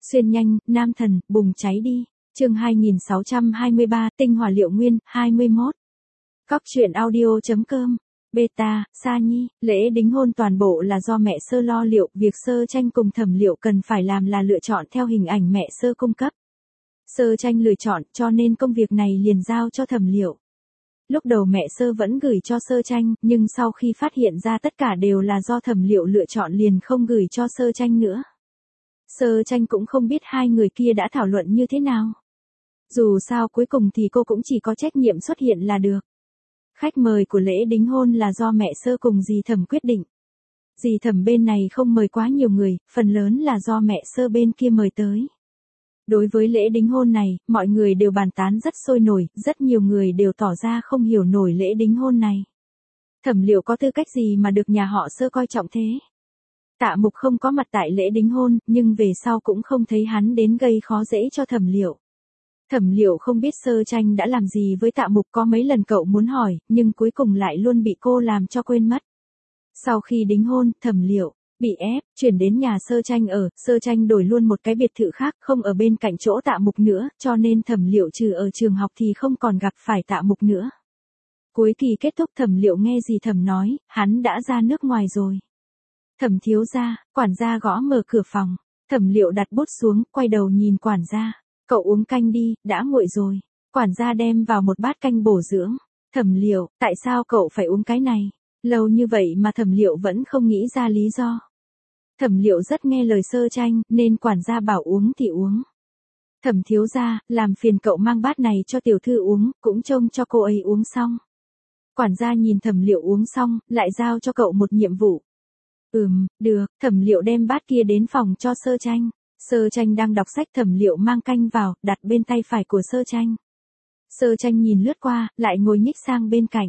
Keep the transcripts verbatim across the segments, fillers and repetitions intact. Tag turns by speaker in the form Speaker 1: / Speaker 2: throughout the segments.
Speaker 1: Xuyên nhanh, nam thần, bùng cháy đi. Chương hai nghìn sáu trăm hai mươi ba, tinh hỏa liệu nguyên, hai mươi mốt. Cóc truyện audio.com. Beta, Sa Nhi, lễ đính hôn toàn bộ là do mẹ Sơ lo liệu, việc Sơ Tranh cùng Thẩm Liệu cần phải làm là lựa chọn theo hình ảnh mẹ Sơ cung cấp. Sơ Tranh lựa chọn, cho nên công việc này liền giao cho Thẩm Liệu. Lúc đầu mẹ Sơ vẫn gửi cho Sơ Tranh, nhưng sau khi phát hiện ra tất cả đều là do Thẩm Liệu lựa chọn liền không gửi cho Sơ Tranh nữa. Sơ Tranh cũng không biết hai người kia đã thảo luận như thế nào. Dù sao cuối cùng thì cô cũng chỉ có trách nhiệm xuất hiện là được. Khách mời của lễ đính hôn là do mẹ Sơ cùng dì Thẩm quyết định. Dì Thẩm bên này không mời quá nhiều người, phần lớn là do mẹ Sơ bên kia mời tới. Đối với lễ đính hôn này, mọi người đều bàn tán rất sôi nổi, rất nhiều người đều tỏ ra không hiểu nổi lễ đính hôn này. Thẩm Liệu có tư cách gì mà được nhà họ Sơ coi trọng thế? Tạ Mục không có mặt tại lễ đính hôn, nhưng về sau cũng không thấy hắn đến gây khó dễ cho Thẩm Liệu. Thẩm Liệu không biết Sơ Tranh đã làm gì với Tạ Mục, có mấy lần cậu muốn hỏi, nhưng cuối cùng lại luôn bị cô làm cho quên mất. Sau khi đính hôn, Thẩm Liệu bị ép chuyển đến nhà Sơ Tranh ở, Sơ Tranh đổi luôn một cái biệt thự khác, không ở bên cạnh chỗ Tạ Mục nữa, cho nên Thẩm Liệu trừ ở trường học thì không còn gặp phải Tạ Mục nữa. Cuối kỳ kết thúc, Thẩm Liệu nghe dì Thẩm nói, hắn đã ra nước ngoài rồi. Thẩm thiếu gia, quản gia gõ mở cửa phòng. Thẩm Liệu đặt bút xuống, quay đầu nhìn quản gia. Cậu uống canh đi, đã nguội rồi. Quản gia đem vào một bát canh bổ dưỡng. Thẩm Liệu, tại sao cậu phải uống cái này? Lâu như vậy mà Thẩm Liệu vẫn không nghĩ ra lý do. Thẩm Liệu rất nghe lời Sơ Tranh, nên quản gia bảo uống thì uống. Thẩm thiếu gia, làm phiền cậu mang bát này cho tiểu thư uống, cũng trông cho cô ấy uống xong. Quản gia nhìn Thẩm Liệu uống xong, lại giao cho cậu một nhiệm vụ. Ừm, được. Thẩm Liệu đem bát kia đến phòng cho Sơ Tranh. Sơ Tranh đang đọc sách, Thẩm Liệu mang canh vào, đặt bên tay phải của Sơ Tranh. Sơ Tranh nhìn lướt qua, lại ngồi nhích sang bên cạnh.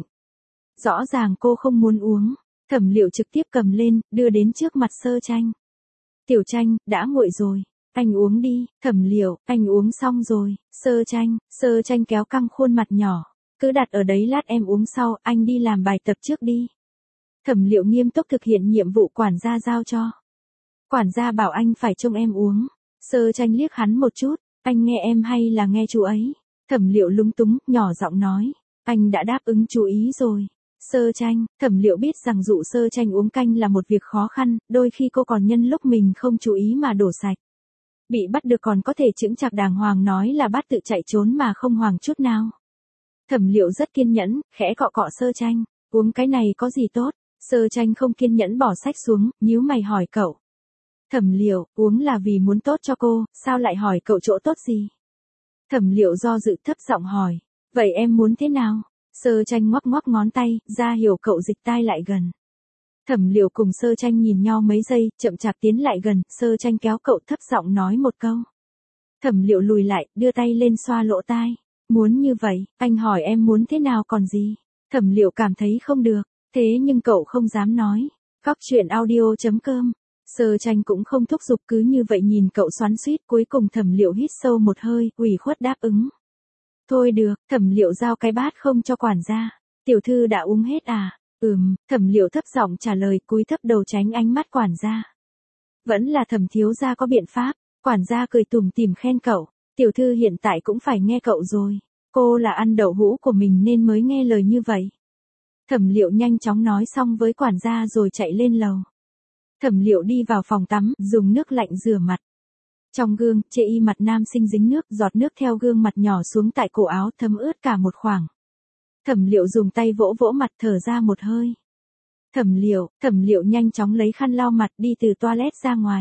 Speaker 1: Rõ ràng cô không muốn uống. Thẩm Liệu trực tiếp cầm lên, đưa đến trước mặt Sơ Tranh. Tiểu Tranh, đã nguội rồi. Anh uống đi. Thẩm Liệu, anh uống xong rồi. Sơ Tranh, Sơ Tranh kéo căng khuôn mặt nhỏ. Cứ đặt ở đấy lát em uống sau, anh đi làm bài tập trước đi. Thẩm Liệu nghiêm túc thực hiện nhiệm vụ quản gia giao cho. Quản gia bảo anh phải trông em uống. Sơ Tranh liếc hắn một chút, anh nghe em hay là nghe chú ấy? Thẩm Liệu lúng túng, nhỏ giọng nói, anh đã đáp ứng chú ý rồi. Sơ Tranh, Thẩm Liệu biết rằng dụ Sơ Tranh uống canh là một việc khó khăn, đôi khi cô còn nhân lúc mình không chú ý mà đổ sạch. Bị bắt được còn có thể chững chạc đàng hoàng nói là bắt tự chạy trốn mà không hoảng chút nào. Thẩm Liệu rất kiên nhẫn, khẽ cọ cọ Sơ Tranh, uống cái này có gì tốt? Sơ Tranh không kiên nhẫn bỏ sách xuống, nhíu mày hỏi cậu. Thẩm Liệu, uống là vì muốn tốt cho cô, sao lại hỏi cậu chỗ tốt gì? Thẩm Liệu do dự thấp giọng hỏi, vậy em muốn thế nào? Sơ Tranh ngoắc ngoắc ngón tay, ra hiểu cậu dịch tai lại gần. Thẩm Liệu cùng Sơ Tranh nhìn nhau mấy giây, chậm chạp tiến lại gần, Sơ Tranh kéo cậu thấp giọng nói một câu. Thẩm Liệu lùi lại, đưa tay lên xoa lỗ tai. Muốn như vậy, anh hỏi em muốn thế nào còn gì? Thẩm Liệu cảm thấy không được, thế nhưng cậu không dám nói. Cóc truyện audio.com. Sơ Tranh cũng không thúc giục, cứ như vậy nhìn cậu xoắn xuýt, cuối cùng Thẩm Liệu hít sâu một hơi, ủy khuất đáp ứng. Thôi được. Thẩm Liệu giao cái bát không cho quản gia. Tiểu thư đã uống hết à? Ừm. Thẩm Liệu thấp giọng trả lời, cúi thấp đầu tránh ánh mắt quản gia. Vẫn là Thẩm thiếu gia có biện pháp. Quản gia cười tủm tỉm khen cậu. Tiểu thư hiện tại cũng phải nghe cậu rồi. Cô là ăn đậu hũ của mình nên mới nghe lời như vậy. Thẩm Liệu nhanh chóng nói xong với quản gia rồi chạy lên lầu. Thẩm Liệu đi vào phòng tắm, dùng nước lạnh rửa mặt. Trong gương, chê y mặt nam sinh dính nước, giọt nước theo gương mặt nhỏ xuống tại cổ áo, thấm ướt cả một khoảng. Thẩm Liệu dùng tay vỗ vỗ mặt, thở ra một hơi. Thẩm Liệu, Thẩm Liệu nhanh chóng lấy khăn lau mặt, đi từ toilet ra ngoài.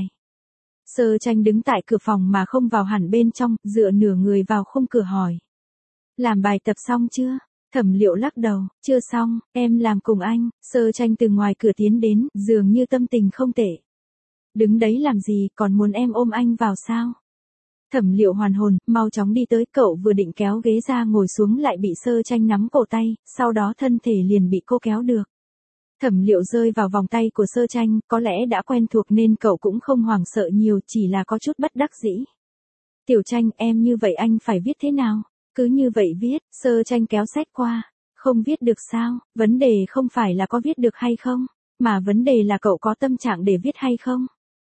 Speaker 1: Sơ Tranh đứng tại cửa phòng mà không vào hẳn bên trong, dựa nửa người vào khung cửa hỏi. Làm bài tập xong chưa? Thẩm Liệu lắc đầu, chưa xong, em làm cùng anh. Sơ Tranh từ ngoài cửa tiến đến, dường như tâm tình không tệ. Đứng đấy làm gì, còn muốn em ôm anh vào sao? Thẩm Liệu hoàn hồn, mau chóng đi tới, cậu vừa định kéo ghế ra ngồi xuống lại bị Sơ Tranh nắm cổ tay, sau đó thân thể liền bị cô kéo được. Thẩm Liệu rơi vào vòng tay của Sơ Tranh, có lẽ đã quen thuộc nên cậu cũng không hoảng sợ nhiều, chỉ là có chút bất đắc dĩ. Tiểu Tranh, em như vậy anh phải viết thế nào? Cứ như vậy viết. Sơ Tranh kéo sách qua. Không viết được sao? Vấn đề không phải là có viết được hay không, mà vấn đề là cậu có tâm trạng để viết hay không.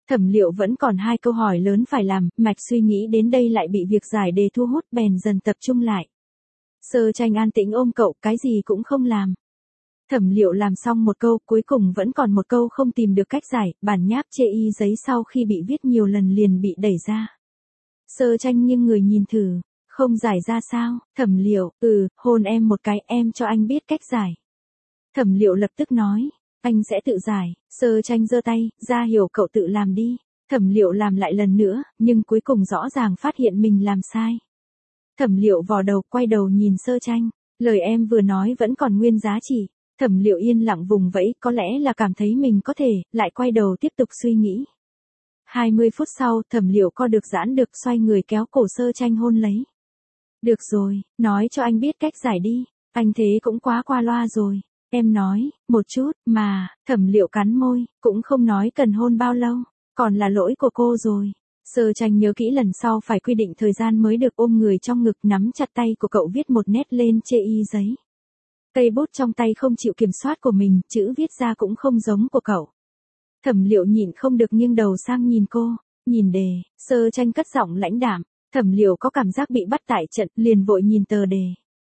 Speaker 1: Thẩm Liệu vẫn còn hai câu hỏi lớn phải làm, mạch suy nghĩ đến đây lại bị việc giải đề thu hút bèn dần tập trung lại. Sơ Tranh an tĩnh ôm cậu, cái gì cũng không làm. Thẩm Liệu làm xong một câu, cuối cùng vẫn còn một câu không tìm được cách giải, bản nháp chê y giấy sau khi bị viết nhiều lần liền bị đẩy ra. Sơ Tranh nghiêng người nhìn thử, không giải ra sao? Thẩm Liệu, ừ, hôn em một cái, em cho anh biết cách giải. Thẩm Liệu lập tức nói, anh sẽ tự giải. Sơ Tranh giơ tay, ra hiểu cậu tự làm đi. Thẩm Liệu làm lại lần nữa, nhưng cuối cùng rõ ràng phát hiện mình làm sai. Thẩm Liệu vò đầu, quay đầu nhìn Sơ Tranh, lời em vừa nói vẫn còn nguyên giá trị. Thẩm Liệu yên lặng vùng vẫy, có lẽ là cảm thấy mình có thể, lại quay đầu tiếp tục suy nghĩ. hai mươi phút sau, Thẩm Liệu co được giãn được, xoay người kéo cổ Sơ Tranh hôn lấy. Được rồi, nói cho anh biết cách giải đi, anh thế cũng quá qua loa rồi. Em nói, một chút, mà, Thẩm Liệu cắn môi, cũng không nói cần hôn bao lâu, còn là lỗi của cô rồi. Sơ Tranh nhớ kỹ lần sau phải quy định thời gian mới được ôm người trong ngực, nắm chặt tay của cậu viết một nét lên chê y giấy. Cây bút trong tay không chịu kiểm soát của mình, chữ viết ra cũng không giống của cậu. Thẩm Liệu nhịn không được nghiêng đầu sang nhìn cô, nhìn đề. Sơ Tranh cất giọng lãnh đạm. Thẩm Liệu có cảm giác bị bắt tại trận, liền vội nhìn tờ đề.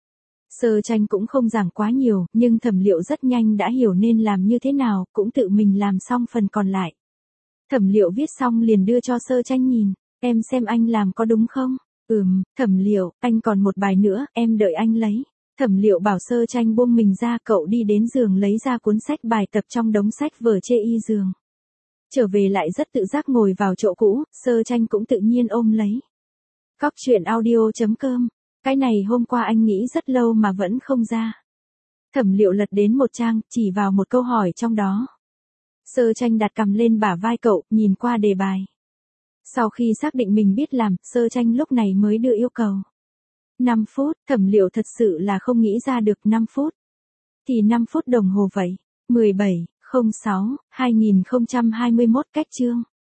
Speaker 1: Sơ Tranh cũng không giảng quá nhiều, nhưng Thẩm Liệu rất nhanh đã hiểu nên làm như thế nào, cũng tự mình làm xong phần còn lại. Thẩm Liệu viết xong liền đưa cho Sơ Tranh nhìn, em xem anh làm có đúng không? Ừm, Thẩm Liệu, anh còn một bài nữa, em đợi anh lấy. Thẩm Liệu bảo Sơ Tranh buông mình ra, cậu đi đến giường lấy ra cuốn sách bài tập trong đống sách vở chê y giường. Trở về lại rất tự giác ngồi vào chỗ cũ, Sơ Tranh cũng tự nhiên ôm lấy. Cóc truyện audio chấm com. Cái này hôm qua anh nghĩ rất lâu mà vẫn không ra. Thẩm Liệu lật đến một trang, chỉ vào một câu hỏi trong đó. Sơ Tranh đặt cằm lên bả vai cậu, nhìn qua đề bài. Sau khi xác định mình biết làm, Sơ Tranh lúc này mới đưa yêu cầu. năm phút, Thẩm Liệu thật sự là không nghĩ ra được năm phút. Thì năm phút đồng hồ vậy. mười bảy, không sáu, hai nghìn không trăm hai mươi mốt cách chương.